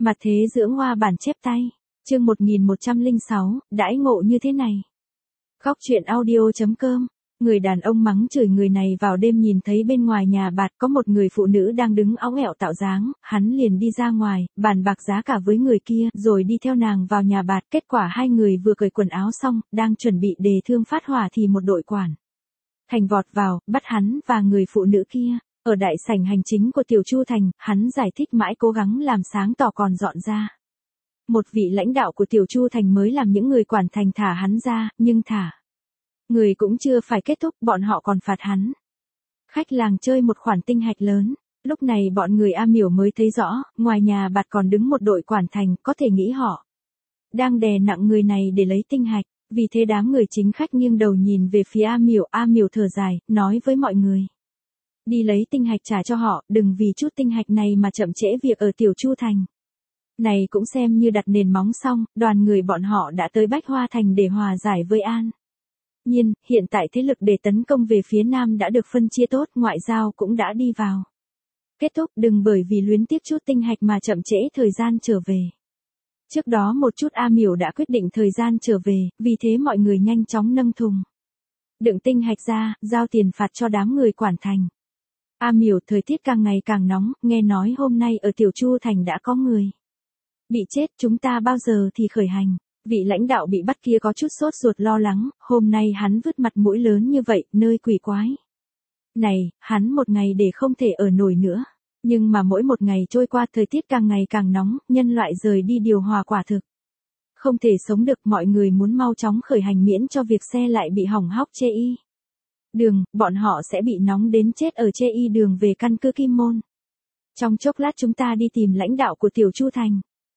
Mặt thế dưỡng hoa bản chép tay. Chương 1106, đãi ngộ như thế này. Góc truyện audio.com. Người đàn ông mắng chửi người này vào đêm nhìn thấy bên ngoài nhà bạt có một người phụ nữ đang đứng óng ẹo tạo dáng, hắn liền đi ra ngoài, bàn bạc giá cả với người kia, rồi đi theo nàng vào nhà bạt. Kết quả hai người vừa cởi quần áo xong, đang chuẩn bị đề thương phát hỏa thì một đội quản thành vọt vào, bắt hắn và người phụ nữ kia. Ở đại sảnh hành chính của Tiểu Chu Thành, hắn giải thích mãi cố gắng làm sáng tỏ còn dọn ra. Một vị lãnh đạo của Tiểu Chu Thành mới làm những người quản thành thả hắn ra, nhưng thả người cũng chưa phải kết thúc, bọn họ còn phạt hắn. Khách làng chơi một khoản tinh hạch lớn. Lúc này bọn người A Miểu mới thấy rõ, ngoài nhà bạt còn đứng một đội quản thành, có thể nghĩ họ đang đè nặng người này để lấy tinh hạch. Vì thế đám người chính khách nghiêng đầu nhìn về phía A Miểu thở dài, nói với mọi người. Đi lấy tinh hạch trả cho họ, đừng vì chút tinh hạch này mà chậm trễ việc ở Tiểu Chu Thành. Này cũng xem như đặt nền móng xong, đoàn người bọn họ đã tới Bách Hoa Thành để hòa giải với An Nhiên. Hiện tại thế lực để tấn công về phía Nam đã được phân chia tốt, ngoại giao cũng đã đi vào kết thúc, đừng bởi vì luyến tiếc chút tinh hạch mà chậm trễ thời gian trở về. Trước đó một chút A Miểu đã quyết định thời gian trở về, vì thế mọi người nhanh chóng nâng thùng đựng tinh hạch ra, giao tiền phạt cho đám người quản thành. A Miểu, thời tiết càng ngày càng nóng, nghe nói hôm nay ở Tiểu Chu Thành đã có người bị chết, chúng ta bao giờ thì khởi hành? Vị lãnh đạo bị bắt kia có chút sốt ruột lo lắng, hôm nay hắn vứt mặt mũi lớn như vậy, nơi quỷ quái này, hắn một ngày để không thể ở nổi nữa. Nhưng mà mỗi một ngày trôi qua thời tiết càng ngày càng nóng, nhân loại rời đi điều hòa quả thực không thể sống được, mọi người muốn mau chóng khởi hành miễn cho việc xe lại bị hỏng hóc chê y đường, bọn họ sẽ bị nóng đến chết ở chê y đường về căn cứ Kim Môn. Trong chốc lát chúng ta đi tìm lãnh đạo của Tiểu Chu Thành.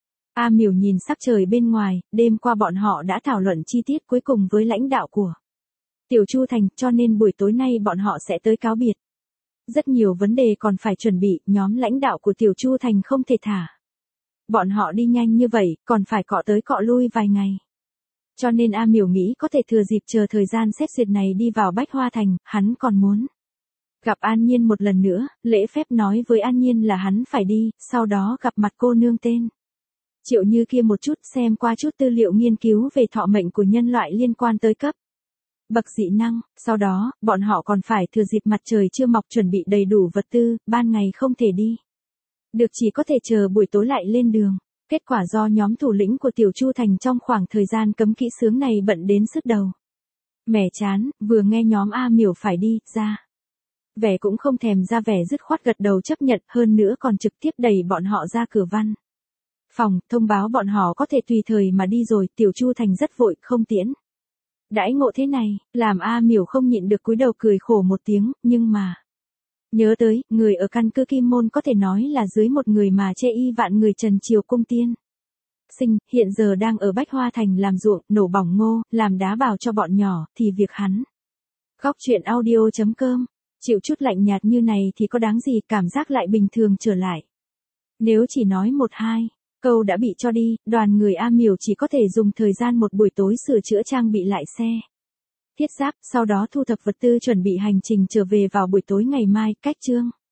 A Miểu nhìn sắc trời bên ngoài, đêm qua bọn họ đã thảo luận chi tiết cuối cùng với lãnh đạo của Tiểu Chu Thành, cho nên buổi tối nay bọn họ sẽ tới cáo biệt. Rất nhiều vấn đề còn phải chuẩn bị, nhóm lãnh đạo của Tiểu Chu Thành không thể thả bọn họ đi nhanh như vậy, còn phải cọ tới cọ lui vài ngày. Cho nên A Miểu nghĩ có thể thừa dịp chờ thời gian xét duyệt này đi vào Bách Hoa Thành, hắn còn muốn gặp An Nhiên một lần nữa, lễ phép nói với An Nhiên là hắn phải đi, sau đó gặp mặt cô nương tên Triệu Như kia một chút, xem qua chút tư liệu nghiên cứu về thọ mệnh của nhân loại liên quan tới cấp bậc dị năng, sau đó, bọn họ còn phải thừa dịp mặt trời chưa mọc chuẩn bị đầy đủ vật tư, ban ngày không thể đi được, chỉ có thể chờ buổi tối lại lên đường. Kết quả do nhóm thủ lĩnh của Tiểu Chu Thành trong khoảng thời gian cấm kỹ sướng này bận đến sứt đầu mẻ chán, vừa nghe nhóm A Miểu phải đi ra vẻ cũng không thèm ra vẻ dứt khoát gật đầu chấp nhận, hơn nữa còn trực tiếp đẩy bọn họ ra cửa văn phòng, thông báo bọn họ có thể tùy thời mà đi rồi. Tiểu Chu Thành rất vội, không tiễn đãi ngộ thế này, làm A Miểu không nhịn được cúi đầu cười khổ một tiếng, nhưng mà nhớ tới, người ở căn cứ Kim Môn có thể nói là dưới một người mà chê y vạn người Trần Triều Cung Tiên Sinh, hiện giờ đang ở Bách Hoa Thành làm ruộng, nổ bỏng ngô, làm đá bào cho bọn nhỏ, thì việc hắn. Góc truyện audio.com, chịu chút lạnh nhạt như này thì có đáng gì, cảm giác lại bình thường trở lại. Nếu chỉ nói một hai câu đã bị cho đi, đoàn người A Miểu chỉ có thể dùng thời gian một buổi tối sửa chữa trang bị lại xe thiết giáp, sau đó thu thập vật tư chuẩn bị hành trình trở về vào buổi tối ngày mai. Cách chương